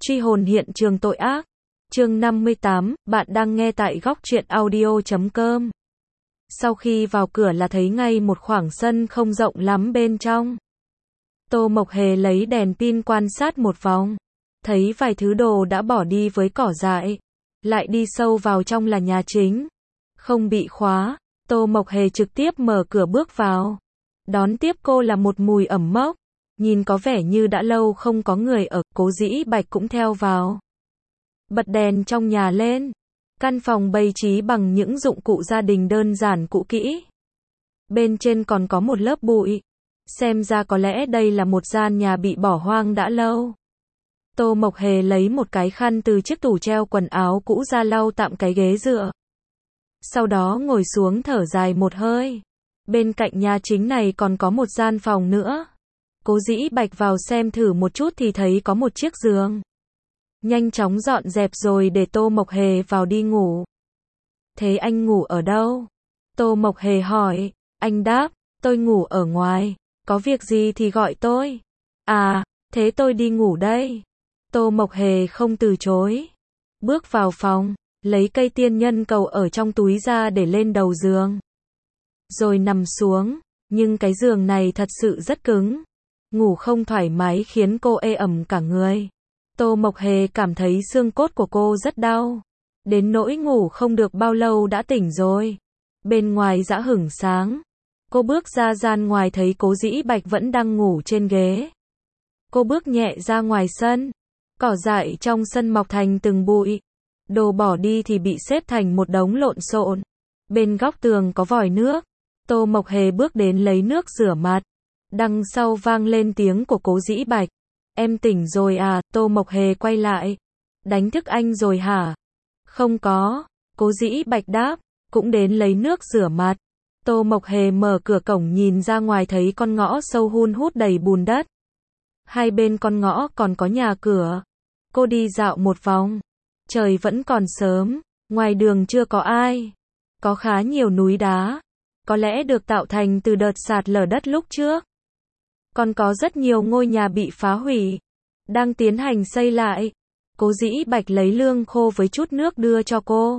Truy hồn hiện trường tội ác. Chương 58, bạn đang nghe tại góc truyện audio.com. Sau khi vào cửa là thấy ngay một khoảng sân không rộng lắm bên trong. Tô Mộc Hề lấy đèn pin quan sát một vòng, thấy vài thứ đồ đã bỏ đi với cỏ dại. Lại đi sâu vào trong là nhà chính, không bị khóa. Tô Mộc Hề trực tiếp mở cửa bước vào. Đón tiếp cô là một mùi ẩm mốc, nhìn có vẻ như đã lâu không có người ở. Cố Dĩ Bạch cũng theo vào, bật đèn trong nhà lên. Căn phòng bày trí bằng những dụng cụ gia đình đơn giản cũ kỹ. Bên trên còn có một lớp bụi. Xem ra có lẽ đây là một gian nhà bị bỏ hoang đã lâu. Tô Mộc Hề lấy một cái khăn từ chiếc tủ treo quần áo cũ ra lau tạm cái ghế dựa. Sau đó ngồi xuống thở dài một hơi. Bên cạnh nhà chính này còn có một gian phòng nữa. Cố Dĩ Bạch vào xem thử một chút thì thấy có một chiếc giường. Nhanh chóng dọn dẹp rồi để Tô Mộc Hề vào đi ngủ. Thế anh ngủ ở đâu? Tô Mộc Hề hỏi. Anh đáp, tôi ngủ ở ngoài. Có việc gì thì gọi tôi. À, thế tôi đi ngủ đây. Tô Mộc Hề không từ chối. Bước vào phòng, lấy cây tiên nhân cầu ở trong túi ra để lên đầu giường. Rồi nằm xuống, nhưng cái giường này thật sự rất cứng. Ngủ không thoải mái khiến cô ê ẩm cả người. Tô Mộc Hề cảm thấy xương cốt của cô rất đau. Đến nỗi ngủ không được bao lâu đã tỉnh rồi. Bên ngoài dã hửng sáng. Cô bước ra gian ngoài thấy Cố Dĩ Bạch vẫn đang ngủ trên ghế. Cô bước nhẹ ra ngoài sân. Cỏ dại trong sân mọc thành từng bụi. Đồ bỏ đi thì bị xếp thành một đống lộn xộn. Bên góc tường có vòi nước. Tô Mộc Hề bước đến lấy nước rửa mặt. Đằng sau vang lên tiếng của Cố Dĩ Bạch. Em tỉnh rồi à? Tô Mộc Hề quay lại. Đánh thức anh rồi hả? Không có. Cố Dĩ Bạch đáp. Cũng đến lấy nước rửa mặt. Tô Mộc Hề mở cửa cổng nhìn ra ngoài thấy con ngõ sâu hun hút đầy bùn đất. Hai bên con ngõ còn có nhà cửa. Cô đi dạo một vòng. Trời vẫn còn sớm. Ngoài đường chưa có ai. Có khá nhiều núi đá. Có lẽ được tạo thành từ đợt sạt lở đất lúc trước. Còn có rất nhiều ngôi nhà bị phá hủy. Đang tiến hành xây lại. Cố Dĩ Bạch lấy lương khô với chút nước đưa cho cô.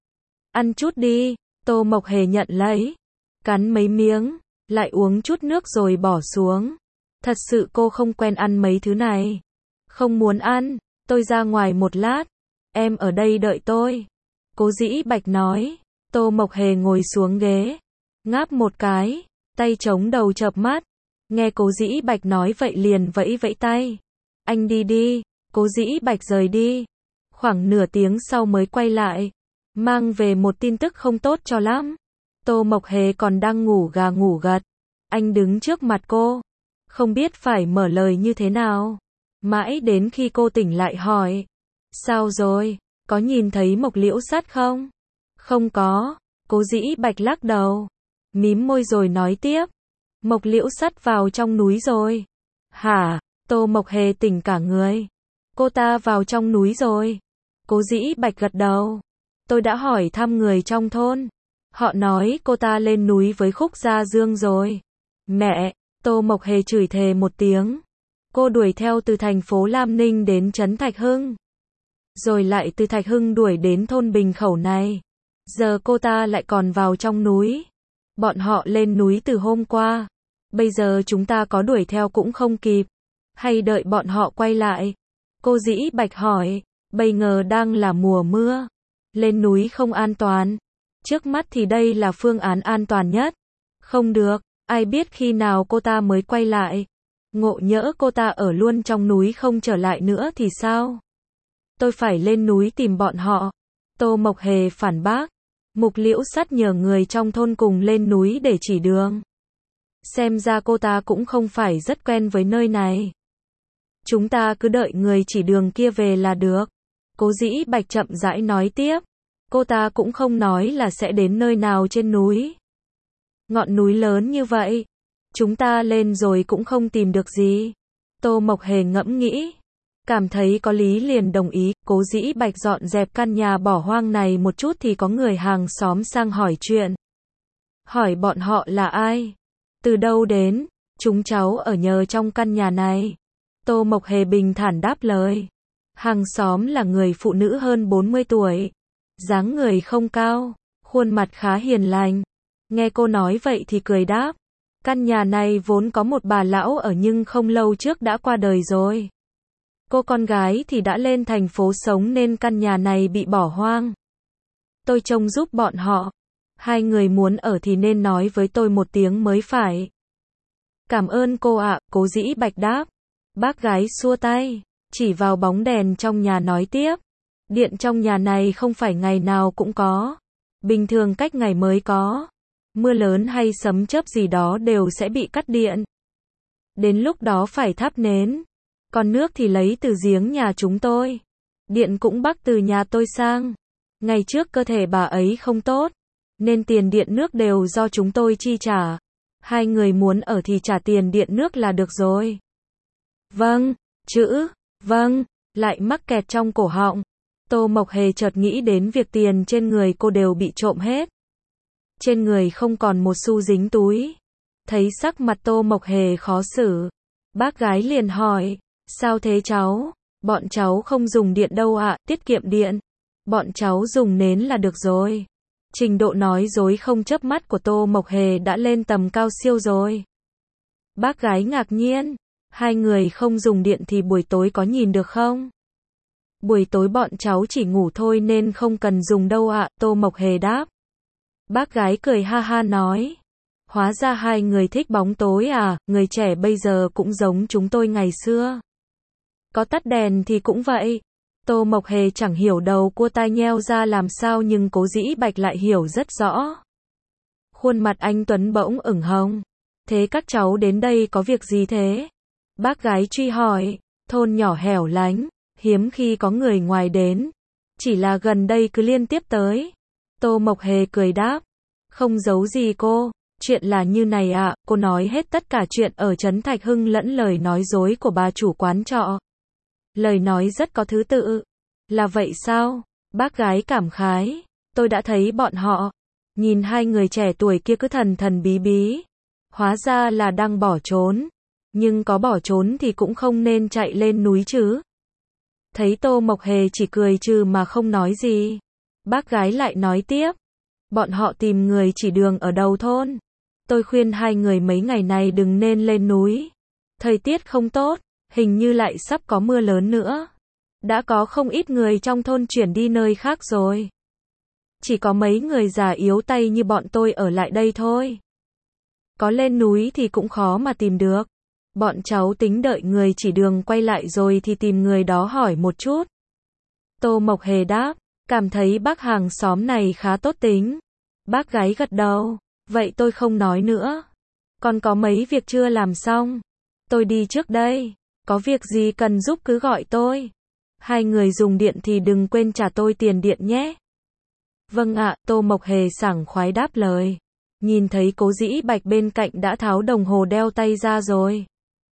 Ăn chút đi. Tô Mộc Hề nhận lấy. Cắn mấy miếng. Lại uống chút nước rồi bỏ xuống. Thật sự cô không quen ăn mấy thứ này. Không muốn ăn. Tôi ra ngoài một lát. Em ở đây đợi tôi. Cố Dĩ Bạch nói. Tô Mộc Hề ngồi xuống ghế. Ngáp một cái. Tay chống đầu chợp mắt. Nghe Cố Dĩ Bạch nói vậy liền vẫy vẫy tay. Anh đi đi. Cố Dĩ Bạch rời đi. Khoảng nửa tiếng sau mới quay lại. Mang về một tin tức không tốt cho lắm. Tô Mộc Hề còn đang ngủ gà ngủ gật. Anh đứng trước mặt cô. Không biết phải mở lời như thế nào. Mãi đến khi cô tỉnh lại hỏi. Sao rồi? Có nhìn thấy Mộc Liễu Sắt không? Không có. Cố Dĩ Bạch lắc đầu. Mím môi rồi nói tiếp. Mộc Liễu Sắt vào trong núi rồi. Hả? Tô Mộc Hề tỉnh cả người. Cô ta vào trong núi rồi. Cố Dĩ Bạch gật đầu. Tôi đã hỏi thăm người trong thôn. Họ nói cô ta lên núi với Khúc Gia Dương rồi. Mẹ! Tô Mộc Hề chửi thề một tiếng. Cô đuổi theo từ thành phố Lam Ninh đến trấn Thạch Hưng. Rồi lại từ Thạch Hưng đuổi đến thôn Bình Khẩu này. Giờ cô ta lại còn vào trong núi. Bọn họ lên núi từ hôm qua. Bây giờ chúng ta có đuổi theo cũng không kịp. Hay đợi bọn họ quay lại? Cô Dĩ Bạch hỏi. Bây giờ đang là mùa mưa. Lên núi không an toàn. Trước mắt thì đây là phương án an toàn nhất. Không được, ai biết khi nào cô ta mới quay lại. Ngộ nhỡ cô ta ở luôn trong núi không trở lại nữa thì sao? Tôi phải lên núi tìm bọn họ. Tô Mộc Hề phản bác. Mục Liễu Sắt nhờ người trong thôn cùng lên núi để chỉ đường. Xem ra cô ta cũng không phải rất quen với nơi này. Chúng ta cứ đợi người chỉ đường kia về là được. Cố Dĩ Bạch chậm rãi nói tiếp. Cô ta cũng không nói là sẽ đến nơi nào trên núi. Ngọn núi lớn như vậy. Chúng ta lên rồi cũng không tìm được gì. Tô Mộc Hề ngẫm nghĩ. Cảm thấy có lý liền đồng ý. Cố Dĩ Bạch dọn dẹp căn nhà bỏ hoang này một chút thì có người hàng xóm sang hỏi chuyện. Hỏi bọn họ là ai? Từ đâu đến? Chúng cháu ở nhờ trong căn nhà này. Tô Mộc Hề bình thản đáp lời. Hàng xóm là người phụ nữ hơn 40 tuổi. Dáng người không cao, khuôn mặt khá hiền lành. Nghe cô nói vậy thì cười đáp. Căn nhà này vốn có một bà lão ở nhưng không lâu trước đã qua đời rồi. Cô con gái thì đã lên thành phố sống nên căn nhà này bị bỏ hoang. Tôi trông giúp bọn họ. Hai người muốn ở thì nên nói với tôi một tiếng mới phải. Cảm ơn cô ạ, Cố Dĩ Bạch đáp. Bác gái xua tay, chỉ vào bóng đèn trong nhà nói tiếp. Điện trong nhà này không phải ngày nào cũng có. Bình thường cách ngày mới có. Mưa lớn hay sấm chớp gì đó đều sẽ bị cắt điện. Đến lúc đó phải thắp nến. Còn nước thì lấy từ giếng nhà chúng tôi. Điện cũng bắc từ nhà tôi sang. Ngày trước cơ thể bà ấy không tốt, nên tiền điện nước đều do chúng tôi chi trả. Hai người muốn ở thì trả tiền điện nước là được rồi. Vâng, chữ, vâng, lại mắc kẹt trong cổ họng. Tô Mộc Hề chợt nghĩ đến việc tiền trên người cô đều bị trộm hết. Trên người không còn một xu dính túi. Thấy sắc mặt Tô Mộc Hề khó xử, bác gái liền hỏi, sao thế cháu? Bọn cháu không dùng điện đâu ạ, tiết kiệm điện. Bọn cháu dùng nến là được rồi. Trình độ nói dối không chớp mắt của Tô Mộc Hề đã lên tầm cao siêu rồi. Bác gái ngạc nhiên, hai người không dùng điện thì buổi tối có nhìn được không? Buổi tối bọn cháu chỉ ngủ thôi nên không cần dùng đâu ạ, Tô Mộc Hề đáp. Bác gái cười ha ha nói, hóa ra hai người thích bóng tối à, người trẻ bây giờ cũng giống chúng tôi ngày xưa. Có tắt đèn thì cũng vậy. Tô Mộc Hề chẳng hiểu đầu cua tai nheo ra làm sao nhưng Cố Dĩ Bạch lại hiểu rất rõ. Khuôn mặt anh Tuấn bỗng ửng hồng. Thế các cháu đến đây có việc gì thế? Bác gái truy hỏi, thôn nhỏ hẻo lánh, hiếm khi có người ngoài đến. Chỉ là gần đây cứ liên tiếp tới. Tô Mộc Hề cười đáp, không giấu gì cô, chuyện là như này ạ, cô nói hết tất cả chuyện ở Trấn Thạch Hưng lẫn lời nói dối của bà chủ quán trọ. Lời nói rất có thứ tự. Là vậy sao? Bác gái cảm khái. Tôi đã thấy bọn họ. Nhìn hai người trẻ tuổi kia cứ thần thần bí bí. Hóa ra là đang bỏ trốn. Nhưng có bỏ trốn thì cũng không nên chạy lên núi chứ. Thấy Tô Mộc Hề chỉ cười trừ mà không nói gì. Bác gái lại nói tiếp. Bọn họ tìm người chỉ đường ở đầu thôn. Tôi khuyên hai người mấy ngày này đừng nên lên núi. Thời tiết không tốt. Hình như lại sắp có mưa lớn nữa. Đã có không ít người trong thôn chuyển đi nơi khác rồi. Chỉ có mấy người già yếu tay như bọn tôi ở lại đây thôi. Có lên núi thì cũng khó mà tìm được. Bọn cháu tính đợi người chỉ đường quay lại rồi thì tìm người đó hỏi một chút. Tô Mộc Hề đáp, cảm thấy bác hàng xóm này khá tốt tính. Bác gái gật đầu, vậy tôi không nói nữa. Còn có mấy việc chưa làm xong. Tôi đi trước đây. Có việc gì cần giúp cứ gọi tôi. Hai người dùng điện thì đừng quên trả tôi tiền điện nhé. Vâng ạ, Tô Mộc Hề sảng khoái đáp lời. Nhìn thấy Cố Dĩ Bạch bên cạnh đã tháo đồng hồ đeo tay ra rồi.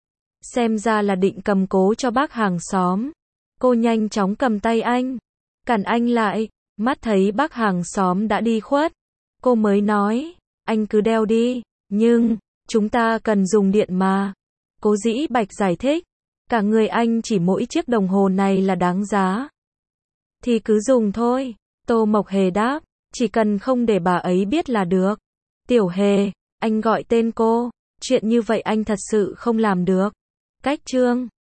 Xem ra là định cầm cố cho bác hàng xóm. Cô nhanh chóng cầm tay anh. Cản anh lại. Mắt thấy bác hàng xóm đã đi khuất. Cô mới nói, anh cứ đeo đi. Nhưng, chúng ta cần dùng điện mà. Cố Dĩ Bạch giải thích. Cả người anh chỉ mỗi chiếc đồng hồ này là đáng giá. Thì cứ dùng thôi. Tô Mộc Hề đáp. Chỉ cần không để bà ấy biết là được. Tiểu Hề, anh gọi tên cô. Chuyện như vậy anh thật sự không làm được. Cách chương